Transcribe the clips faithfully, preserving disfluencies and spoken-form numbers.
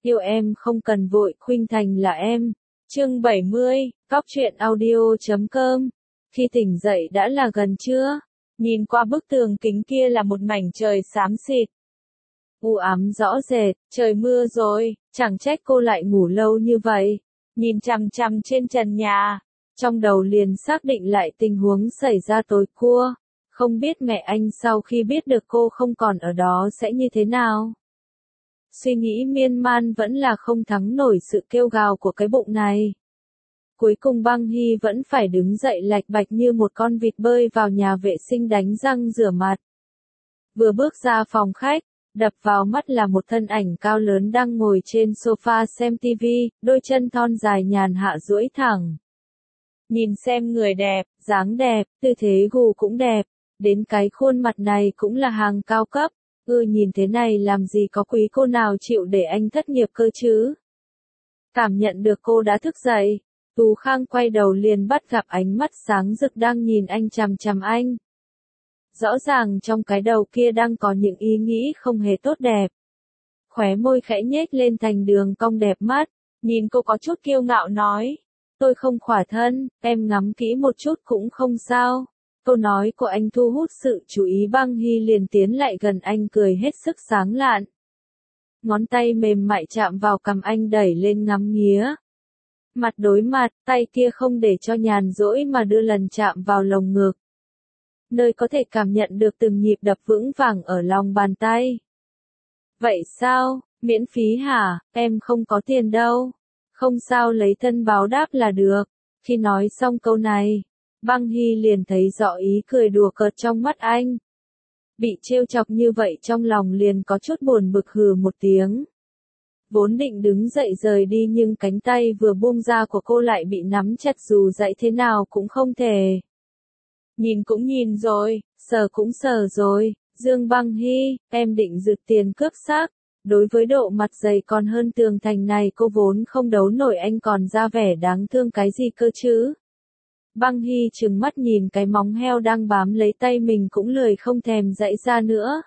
Yêu em không cần vội, khuynh thành là em. Chương bảy mươi, Cóc truyện audio chấm com. Khi tỉnh dậy đã là gần trưa, nhìn qua bức tường kính kia là một mảnh trời xám xịt. U ám rõ rệt, trời mưa rồi, chẳng trách cô lại ngủ lâu như vậy. Nhìn chằm chằm trên trần nhà, trong đầu liền xác định lại tình huống xảy ra tối qua. Không biết mẹ anh sau khi biết được cô không còn ở đó sẽ như thế nào. Suy nghĩ miên man vẫn là không thắng nổi sự kêu gào của cái bụng này. Cuối cùng Băng Hy vẫn phải đứng dậy lạch bạch như một con vịt bơi vào nhà vệ sinh đánh răng rửa mặt. Vừa bước ra phòng khách, đập vào mắt là một thân ảnh cao lớn đang ngồi trên sofa xem tivi, đôi chân thon dài nhàn hạ duỗi thẳng. Nhìn xem người đẹp, dáng đẹp, tư thế gù cũng đẹp, đến cái khuôn mặt này cũng là hàng cao cấp. Ừ, nhìn thế này làm gì có quý cô nào chịu để anh thất nghiệp cơ chứ. Cảm nhận được cô đã thức dậy, Tú Khang quay đầu liền bắt gặp ánh mắt sáng rực đang nhìn anh chằm chằm anh. Rõ ràng trong cái đầu kia đang có những ý nghĩ không hề tốt đẹp. Khóe môi khẽ nhếch lên thành đường cong đẹp mắt, nhìn cô có chút kiêu ngạo nói. Tôi không khỏa thân, em ngắm kỹ một chút cũng không sao. Câu nói của anh thu hút sự chú ý. Băng Hy liền tiến lại gần anh cười hết sức sáng lạn. Ngón tay mềm mại chạm vào cằm anh đẩy lên ngắm nghía. Mặt đối mặt, tay kia không để cho nhàn rỗi mà đưa lần chạm vào lồng ngực. Nơi có thể cảm nhận được từng nhịp đập vững vàng ở lòng bàn tay. Vậy sao, miễn phí hả, em không có tiền đâu. Không sao, lấy thân báo đáp là được. Khi nói xong câu này, Băng Hy liền thấy rõ ý cười đùa cợt trong mắt anh. Bị trêu chọc như vậy trong lòng liền có chút buồn bực hừ một tiếng. Vốn định đứng dậy rời đi nhưng cánh tay vừa buông ra của cô lại bị nắm chặt, dù dậy thế nào cũng không thể. Nhìn cũng nhìn rồi, sờ cũng sờ rồi, Dương Băng Hy, em định rượt tiền cướp xác. Đối với độ mặt dày còn hơn tường thành này cô vốn không đấu nổi, anh còn ra vẻ đáng thương cái gì cơ chứ. Băng Hy trừng mắt nhìn cái móng heo đang bám lấy tay mình cũng lười không thèm dãy ra nữa.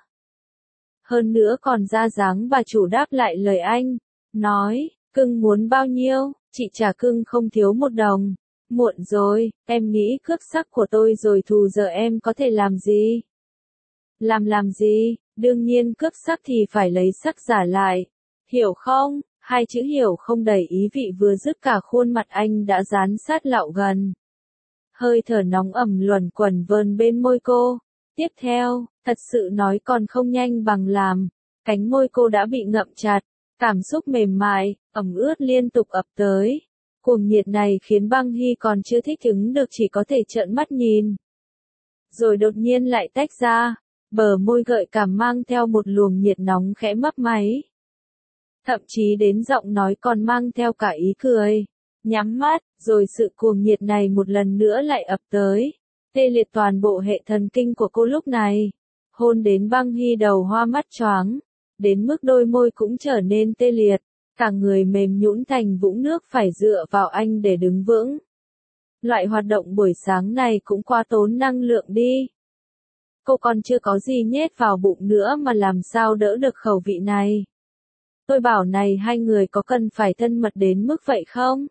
Hơn nữa còn ra dáng bà chủ đáp lại lời anh, nói, cưng muốn bao nhiêu, chị trả cưng không thiếu một đồng. Muộn rồi, em nghĩ cướp sắc của tôi rồi thù giờ em có thể làm gì? Làm làm gì, đương nhiên cướp sắc thì phải lấy sắc giả lại. Hiểu không? Hai chữ hiểu không đầy ý vị vừa dứt cả khuôn mặt anh đã dán sát lạo gần. Hơi thở nóng ẩm luẩn quẩn vờn bên môi cô. Tiếp theo, thật sự nói còn không nhanh bằng làm, cánh môi cô đã bị ngậm chặt, cảm xúc mềm mại, ẩm ướt liên tục ập tới. Cuồng nhiệt này khiến Băng Hy còn chưa thích ứng được, chỉ có thể trợn mắt nhìn. Rồi đột nhiên lại tách ra, bờ môi gợi cảm mang theo một luồng nhiệt nóng khẽ mấp máy. Thậm chí đến giọng nói còn mang theo cả ý cười. Nhắm mắt, rồi sự cuồng nhiệt này một lần nữa lại ập tới. Tê liệt toàn bộ hệ thần kinh của cô lúc này. Hôn đến Băng Hy đầu hoa mắt choáng, đến mức đôi môi cũng trở nên tê liệt, cả người mềm nhũn thành vũng nước phải dựa vào anh để đứng vững. Loại hoạt động buổi sáng này cũng quá tốn năng lượng đi. Cô còn chưa có gì nhét vào bụng nữa mà làm sao đỡ được khẩu vị này. Tôi bảo này, hai người có cần phải thân mật đến mức vậy không?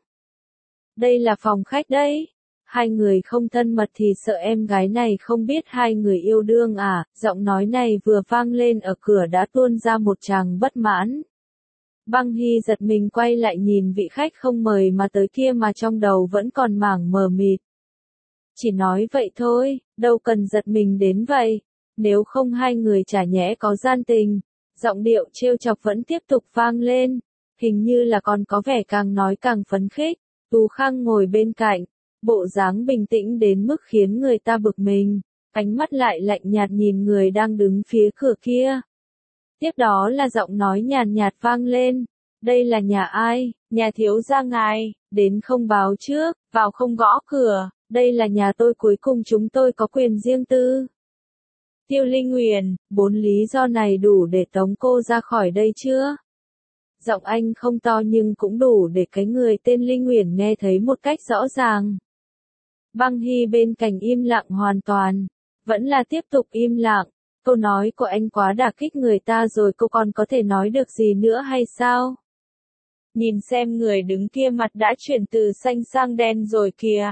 Đây là phòng khách đấy. Hai người không thân mật thì sợ em gái này không biết hai người yêu đương à. Giọng nói này vừa vang lên ở cửa đã tuôn ra một tràng bất mãn. Băng Hy giật mình quay lại nhìn vị khách không mời mà tới kia mà trong đầu vẫn còn mảng mờ mịt. Chỉ nói vậy thôi, đâu cần giật mình đến vậy. Nếu không hai người chả nhẽ có gian tình. Giọng điệu trêu chọc vẫn tiếp tục vang lên. Hình như là còn có vẻ càng nói càng phấn khích. Tú Khang ngồi bên cạnh, bộ dáng bình tĩnh đến mức khiến người ta bực mình, ánh mắt lại lạnh nhạt nhìn người đang đứng phía cửa kia. Tiếp đó là giọng nói nhàn nhạt vang lên, đây là nhà ai, nhà thiếu gia ngài, đến không báo trước, vào không gõ cửa, đây là nhà tôi, cuối cùng chúng tôi có quyền riêng tư. Tiêu Linh Huyền, bốn lý do này đủ để tống cô ra khỏi đây chưa? Giọng anh không to nhưng cũng đủ để cái người tên Linh Huyền nghe thấy một cách rõ ràng. Băng Hy bên cạnh im lặng hoàn toàn, vẫn là tiếp tục im lặng. Câu nói của anh quá đả kích người ta rồi, cô còn có thể nói được gì nữa hay sao? Nhìn xem người đứng kia mặt đã chuyển từ xanh sang đen rồi kìa.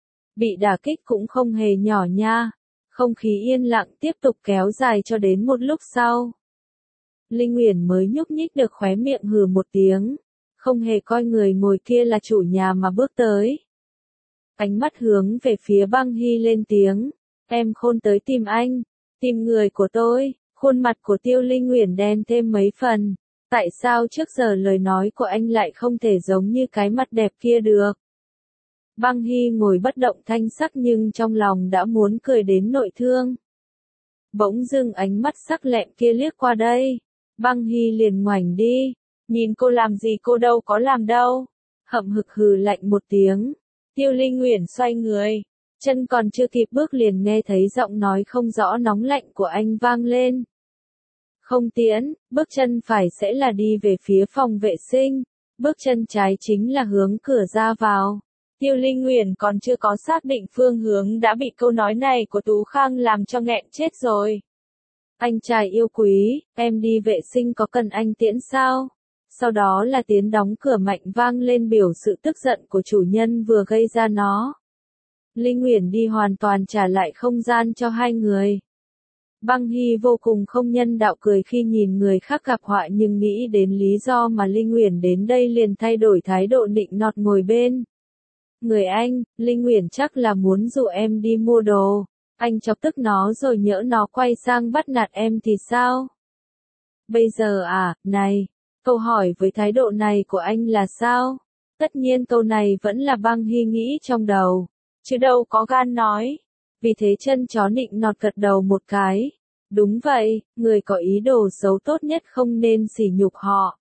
Bị đả kích cũng không hề nhỏ nha. Không khí yên lặng tiếp tục kéo dài cho đến một lúc sau. Linh Uyển mới nhúc nhích được khóe miệng hừ một tiếng. Không hề coi người ngồi kia là chủ nhà mà bước tới. Ánh mắt hướng về phía Băng Hy lên tiếng. Em Khôn tới tìm anh. Tìm người của tôi. Khuôn mặt của Tiêu Linh Uyển đen thêm mấy phần. Tại sao trước giờ lời nói của anh lại không thể giống như cái mặt đẹp kia được? Băng Hy ngồi bất động thanh sắc nhưng trong lòng đã muốn cười đến nội thương. Bỗng dưng ánh mắt sắc lẹm kia liếc qua đây. Băng Hy liền ngoảnh đi. Nhìn cô làm gì, cô đâu có làm đâu. Hậm hực hừ lạnh một tiếng. Tiêu Linh Uyển xoay người. Chân còn chưa kịp bước liền nghe thấy giọng nói không rõ nóng lạnh của anh vang lên. Không tiễn, bước chân phải sẽ là đi về phía phòng vệ sinh. Bước chân trái chính là hướng cửa ra vào. Tiêu Linh Uyển còn chưa có xác định phương hướng đã bị câu nói này của Tú Khang làm cho nghẹn chết rồi. Anh trai yêu quý, em đi vệ sinh có cần anh tiễn sao? Sau đó là tiếng đóng cửa mạnh vang lên biểu sự tức giận của chủ nhân vừa gây ra nó. Linh Uyển đi hoàn toàn trả lại không gian cho hai người. Băng Hy vô cùng không nhân đạo cười khi nhìn người khác gặp họa nhưng nghĩ đến lý do mà Linh Uyển đến đây liền thay đổi thái độ nịnh nọt ngồi bên. Người anh, Linh Uyển chắc là muốn dụ em đi mua đồ. Anh chọc tức nó rồi nhỡ nó quay sang bắt nạt em thì sao? Bây giờ à, này, câu hỏi với thái độ này của anh là sao? Tất nhiên câu này vẫn là Băng Hy nghĩ trong đầu, chứ đâu có gan nói. Vì thế chân chó nịnh nọt gật đầu một cái. Đúng vậy, người có ý đồ xấu tốt nhất không nên sỉ nhục họ.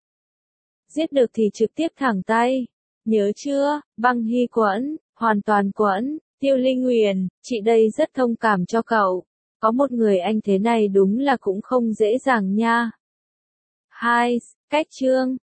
Giết được thì trực tiếp thẳng tay. Nhớ chưa, Băng Hy quẫn, hoàn toàn quẫn. Tiêu Linh Uyển, chị đây rất thông cảm cho cậu. Có một người anh thế này đúng là cũng không dễ dàng nha. Hai, cách chương.